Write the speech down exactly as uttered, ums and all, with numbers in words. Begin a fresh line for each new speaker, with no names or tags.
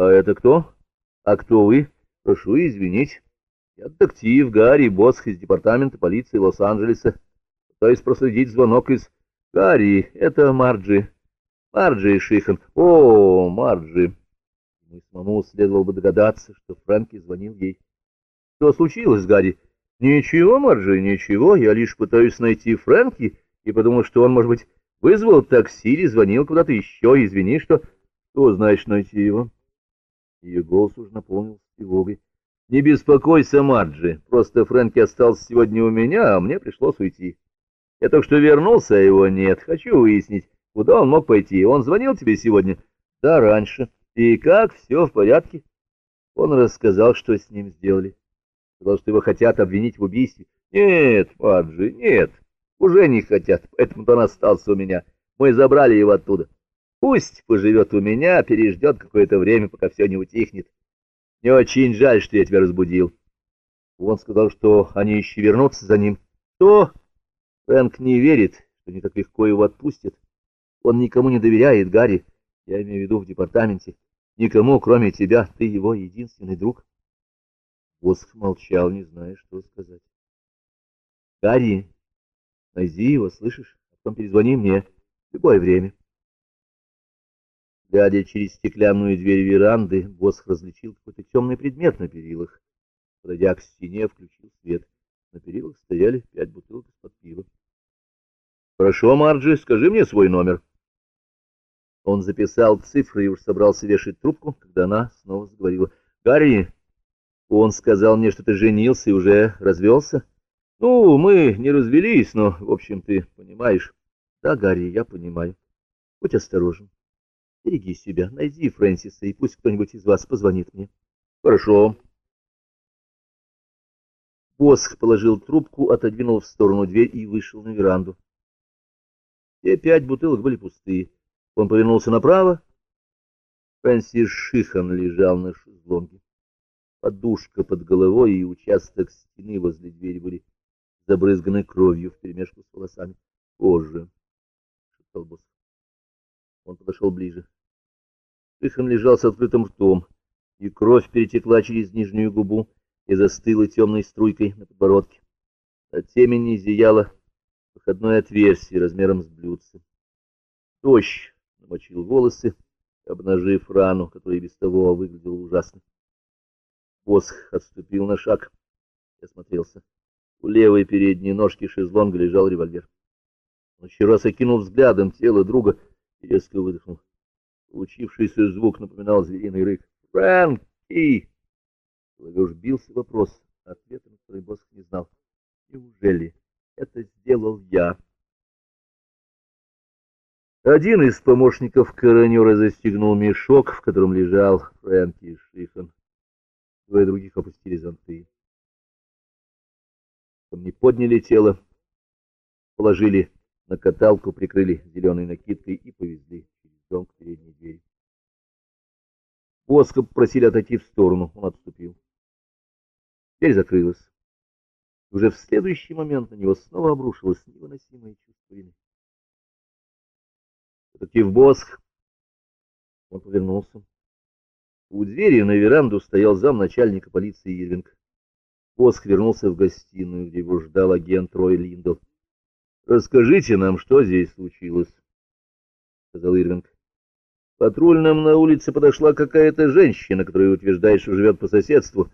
А это кто? А кто вы? Прошу извинить. Я детектив Гарри Босх из департамента полиции Лос-Анджелеса. Пытаюсь проследить звонок из... Гарри, это Марджи. Марджи Шихан. О, Марджи. Ему самому следовало бы догадаться, что Фрэнки звонил ей. Что случилось, Гарри? Ничего, Марджи, ничего. Я лишь пытаюсь найти Фрэнки и подумал, что он, может быть, вызвал такси или звонил куда-то еще. Извини, что... Что значит найти его? Ее голос уже наполнился тревогой. Не беспокойся, Марджи. Просто Фрэнки остался сегодня у меня, а мне пришлось уйти. Я только что вернулся, а его нет. Хочу выяснить, куда он мог пойти. Он звонил тебе сегодня? Да, раньше. И как? Все в порядке? Он рассказал, что с ним сделали. Сказал, что его хотят обвинить в убийстве. Нет, Марджи, нет. Уже не хотят, поэтому-то он остался у меня. Мы забрали его оттуда. Пусть поживет у меня, переждет какое-то время, пока все не утихнет. Мне очень жаль, что я тебя разбудил. Он сказал, что они еще вернутся за ним. Что? Фрэнк не верит, что не так легко его отпустят. Он никому не доверяет, Гарри. Я имею в виду в департаменте. Никому, кроме тебя. Ты его единственный друг. Босх молчал, не зная, что сказать. Гарри, найди его, слышишь? А потом перезвони мне в любое время. Глядя через стеклянную дверь веранды, Босх различил какой-то темный предмет на перилах. Подойдя к стене, включил свет. На перилах стояли пять бутылок из-под пива. — Хорошо, Марджи, скажи мне свой номер. Он записал цифры и уж собрался вешать трубку, когда она снова заговорила. — Гарри, он сказал мне, что ты женился и уже развелся. — Ну, мы не развелись, но, в общем, ты понимаешь. — Да, Гарри, я понимаю. Будь осторожен. Береги себя, найди Фрэнсиса, и пусть кто-нибудь из вас позвонит мне. — Хорошо. Босх положил трубку, отодвинул в сторону дверь и вышел на веранду. Все пять бутылок были пустые. Он повернулся направо. Фрэнсис Шихан лежал на шезлонге. Подушка под головой и участок стены возле двери были забрызганы кровью вперемешку с волосами. — Позже, — шептал Босх. Он подошел ближе. Шихан лежал с открытым ртом, и кровь перетекла через нижнюю губу и застыла темной струйкой на подбородке. От темени зияло выходное отверстие размером с блюдце. Дождь намочил волосы, обнажив рану, которая без того выглядела ужасно. Босх отступил на шаг и осмотрелся. У левой передней ножки шезлонга лежал револьвер. Он еще раз окинул взглядом тело друга и резко выдохнул. Получившийся звук напоминал звериный рык. «Фрэнки!» В голове уж бился вопрос, ответа на который Босх не знал. «Неужели это сделал я?» Один из помощников коронера застегнул мешок, в котором лежал Фрэнки Шихан. Двое других опустили зонты. Они подняли тело, положили на каталку, прикрыли зеленой накидкой и повезли через дом к передней двери. Боска попросили отойти в сторону, он отступил. Дверь закрылась. Уже в следующий момент на него снова обрушилось невыносимое чувство вины. Детектив Босх. Он повернулся. У двери на веранду стоял замначальника полиции Ирвинг. Босх вернулся в гостиную, где его ждал агент Рой Линдл. — Расскажите нам, что здесь случилось, — сказал Ирвинг. — Патрульным на улице подошла какая-то женщина, которая утверждает, что живет по соседству.